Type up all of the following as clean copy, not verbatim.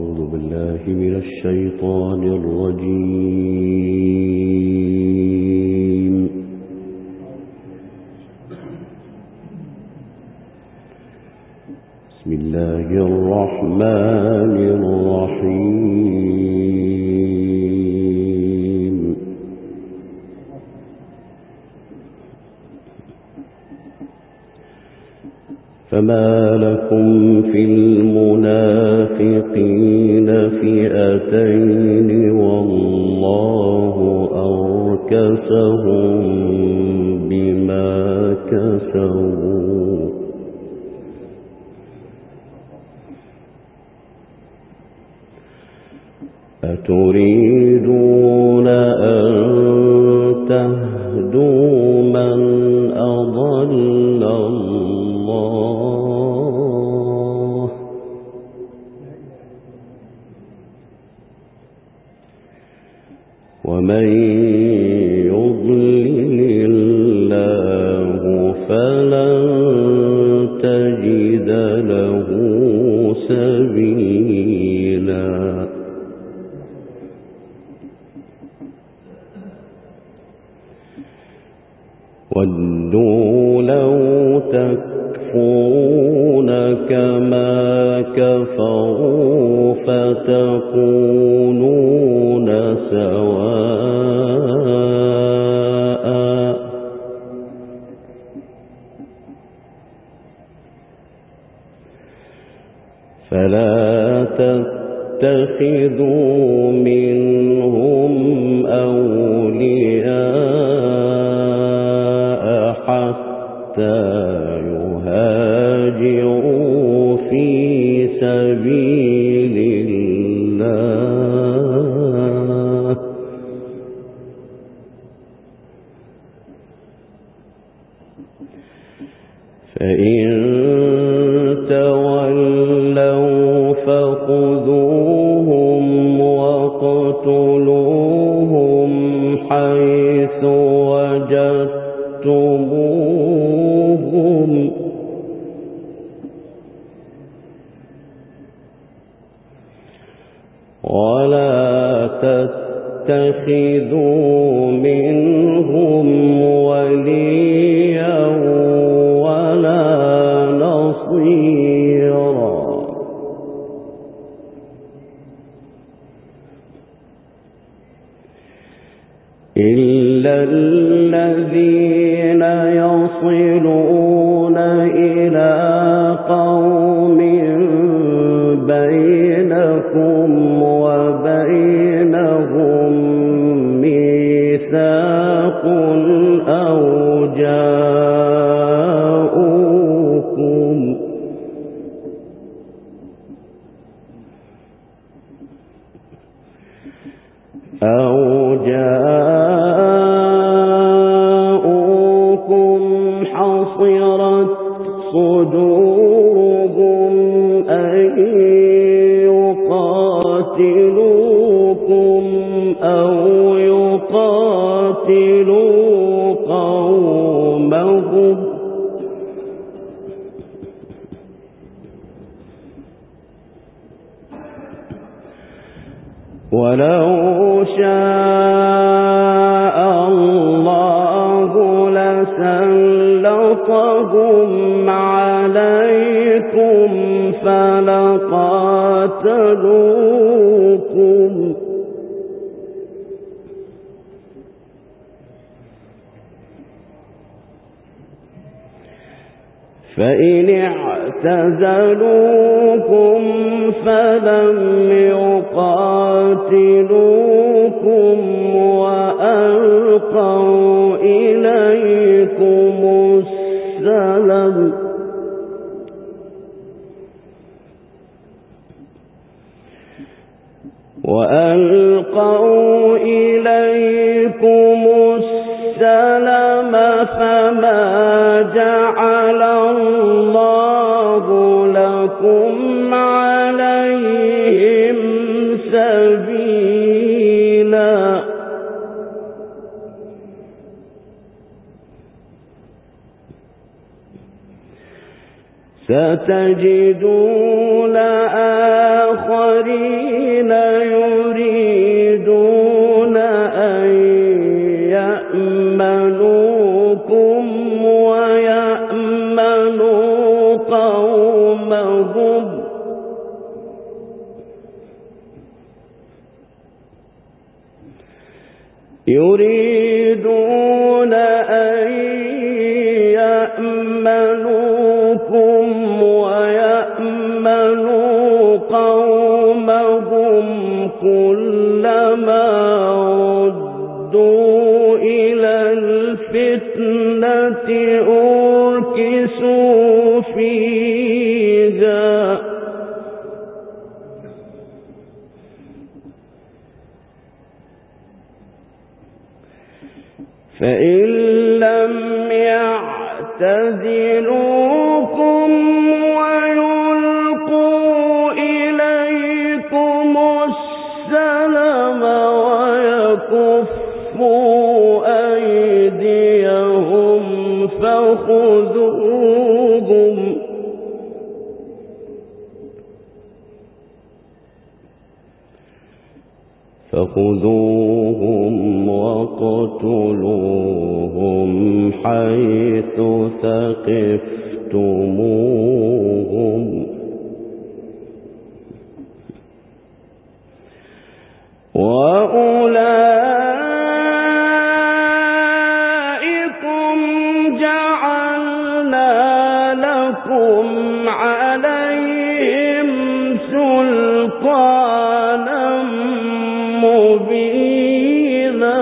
من الشيطان الرجيم. بسم الله الرحمن الرحيم. فما لكم في المنافقين فئتين والله أركسهم بما كسبوا أتريدون أن تهدوا من أضل الله ومن يضلل الله فلن تجد له سبيلا. ودوا لو تكفرون كما كفروا فتكونون سواء فلا تتخذوا منهم أولياء حتى يهاجروا في سبيل الله فإن تولوا فخذوهم واقتلوهم حيث وجدتموهم ولا تتخذوا منهم وليا ولا نصيرا إلا الذين يصلون إلى قوم بينكم وبينهم ميثاق أو جاءوكم حصرت صدورهم أن يقاتلوكم أو يقاتلوا قومهم ولو شاء الله لسلطهم عليكم فلقاتلوكم فإن اعتزلوكم فلم يقاتلوكم وألقوا إليكم السلم فما جعل الله لكم عليهم سبيلا ستجدون آخرين آخرين يريدون أن يأمنوكم ويأمنوا قومهم يريدون أن يأمنوكم ويأمنوا قومهم كلما ردوا إلى الفتنة أركسوا فيها فإن لم يعتزلوكم ويلقوا إليكم السلم ويكفوا أيديهم فخذوهم وقتلوهم حيث ثقفتموهم وأولئكم جعلنا لكم عليهم سلطانا مبينا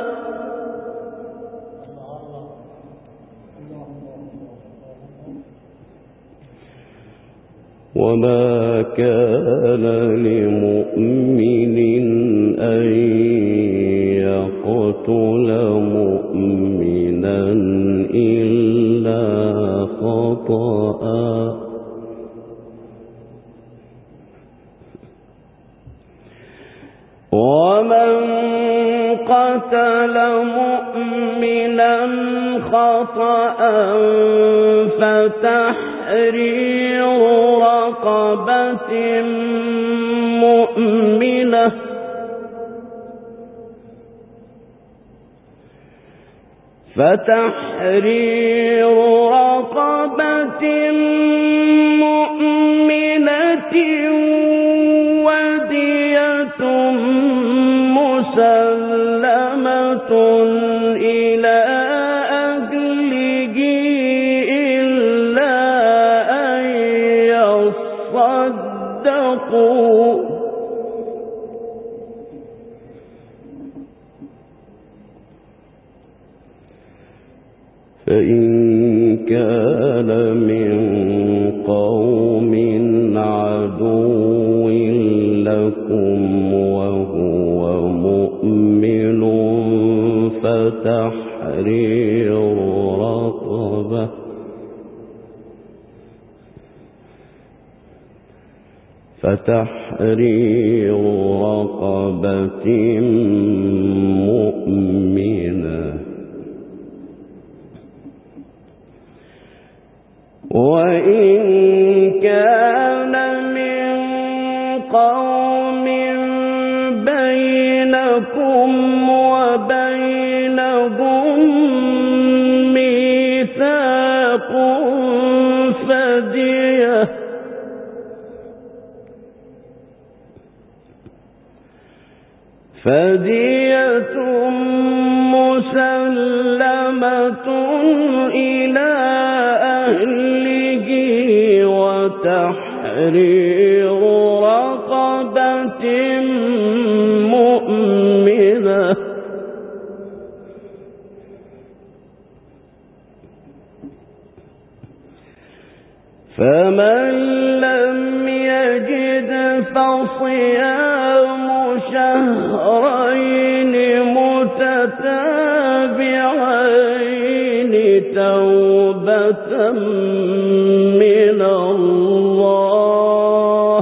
وما كان لمؤمن أن يقتل مؤمنا إلا خطأ ومن قتل مؤمنا خطأ فتحرير رقبة مؤمنة ودية مسلمة إلى أهله إلا أن يصدقوا فإن كان من قوم عدو لكم وهو مؤمن فتحرير رقبة مؤمنة وإن كان من قوم بينكم وبينهم ميثاق فدية مسلمة إلى أهله وتحرير رقبة مؤمنة فمن لم يجد فصيام شهرين متتابعين توبة من الله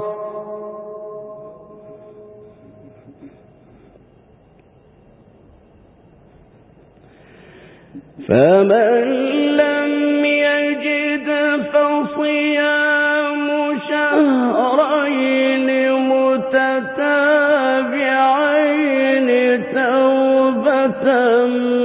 فمن لم يجد فصيام شهرين متتابعين متتابعين توبة